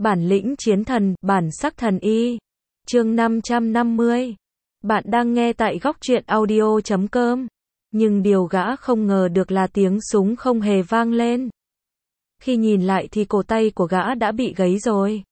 Bản lĩnh chiến thần, bản sắc thần y. Chương 550. Bạn đang nghe tại góc truyện audio.com. Nhưng điều gã không ngờ được là tiếng súng không hề vang lên. Khi nhìn lại thì cổ tay của gã đã bị gãy rồi.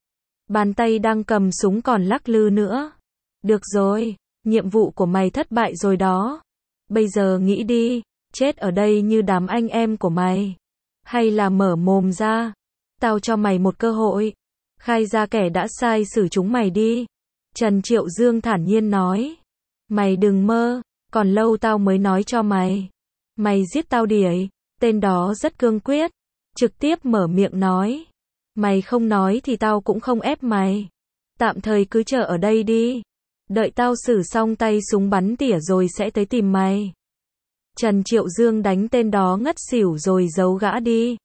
Bàn tay đang cầm súng còn lắc lư nữa. Được rồi, nhiệm vụ của mày thất bại rồi đó. Bây giờ nghĩ đi, chết ở đây như đám anh em của mày. Hay là mở mồm ra. Tao cho mày một cơ hội. Khai ra kẻ đã sai xử chúng mày đi. Trần Triệu Dương thản nhiên nói. Mày đừng mơ, còn lâu tao mới nói cho mày. Mày giết tao đỉ. Tên đó rất cương quyết. Trực tiếp mở miệng nói. Mày không nói thì tao cũng không ép mày. Tạm thời cứ chờ ở đây đi. Đợi tao xử xong tay súng bắn tỉa rồi sẽ tới tìm mày. Trần Triệu Dương đánh tên đó ngất xỉu rồi giấu gã đi.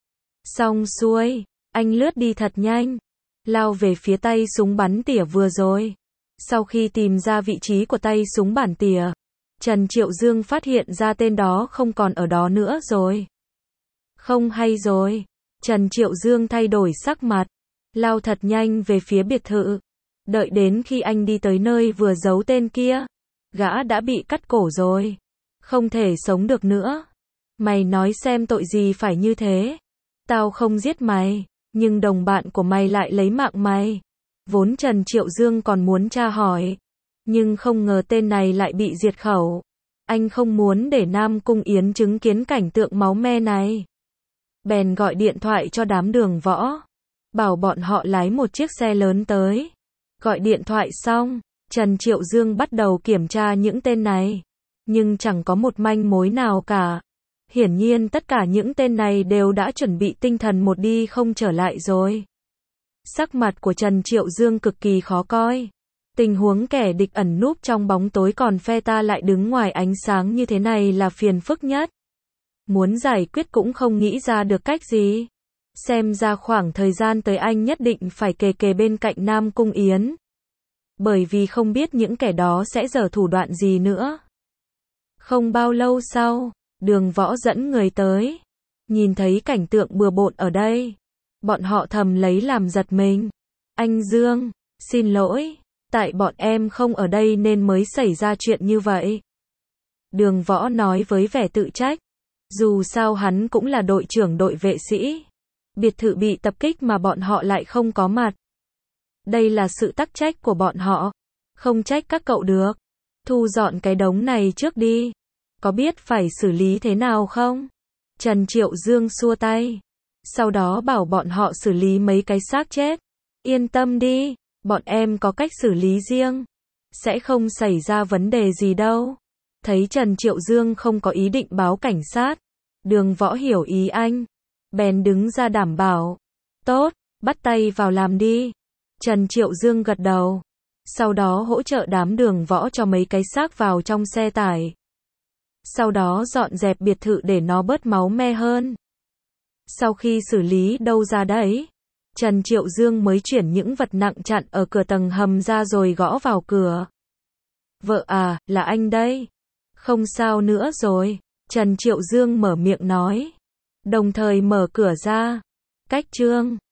Xong xuôi, anh lướt đi thật nhanh, lao về phía tay súng bắn tỉa vừa rồi. Sau khi tìm ra vị trí của tay súng bắn tỉa, Trần Triệu Dương phát hiện ra tên đó không còn ở đó nữa rồi. Không hay rồi, Trần Triệu Dương thay đổi sắc mặt, lao thật nhanh về phía biệt thự. Đợi đến khi anh đi tới nơi vừa giấu tên kia, gã đã bị cắt cổ rồi, không thể sống được nữa. Mày nói xem tội gì phải như thế? Tao không giết mày, nhưng đồng bạn của mày lại lấy mạng mày. Vốn Trần Triệu Dương còn muốn tra hỏi, nhưng không ngờ tên này lại bị diệt khẩu. Anh không muốn để Nam Cung Yến chứng kiến cảnh tượng máu me này. Bèn gọi điện thoại cho đám Đường Võ, bảo bọn họ lái một chiếc xe lớn tới. Gọi điện thoại xong, Trần Triệu Dương bắt đầu kiểm tra những tên này, nhưng chẳng có một manh mối nào cả. Hiển nhiên tất cả những tên này đều đã chuẩn bị tinh thần một đi không trở lại rồi. Sắc mặt của Trần Triệu Dương cực kỳ khó coi. Tình huống kẻ địch ẩn núp trong bóng tối còn phe ta lại đứng ngoài ánh sáng như thế này là phiền phức nhất. Muốn giải quyết cũng không nghĩ ra được cách gì. Xem ra khoảng thời gian tới anh nhất định phải kề bên cạnh Nam Cung Yến. Bởi vì không biết những kẻ đó sẽ giở thủ đoạn gì nữa. Không bao lâu sau, Đường Võ dẫn người tới. Nhìn thấy cảnh tượng bừa bộn ở đây, bọn họ thầm lấy làm giật mình. Anh Dương, xin lỗi, tại bọn em không ở đây nên mới xảy ra chuyện như vậy. Đường Võ nói với vẻ tự trách. Dù sao hắn cũng là đội trưởng đội vệ sĩ. Biệt thự bị tập kích mà bọn họ lại không có mặt. Đây là sự tắc trách của bọn họ. Không trách các cậu được. Thu dọn cái đống này trước đi. Có biết phải xử lý thế nào không? Trần Triệu Dương xua tay. Sau đó bảo bọn họ xử lý mấy cái xác chết. Yên tâm đi, bọn em có cách xử lý riêng. Sẽ không xảy ra vấn đề gì đâu. Thấy Trần Triệu Dương không có ý định báo cảnh sát. Đường Võ hiểu ý anh. Bèn đứng ra đảm bảo. Tốt, bắt tay vào làm đi. Trần Triệu Dương gật đầu. Sau đó hỗ trợ đám Đường Võ cho mấy cái xác vào trong xe tải. Sau đó dọn dẹp biệt thự để nó bớt máu me hơn. Sau khi xử lý đâu ra đấy, Trần Triệu Dương mới chuyển những vật nặng chặn ở cửa tầng hầm ra rồi gõ vào cửa. Vợ à, là anh đây. Không sao nữa rồi, Trần Triệu Dương mở miệng nói. Đồng thời mở cửa ra. Cách Trương,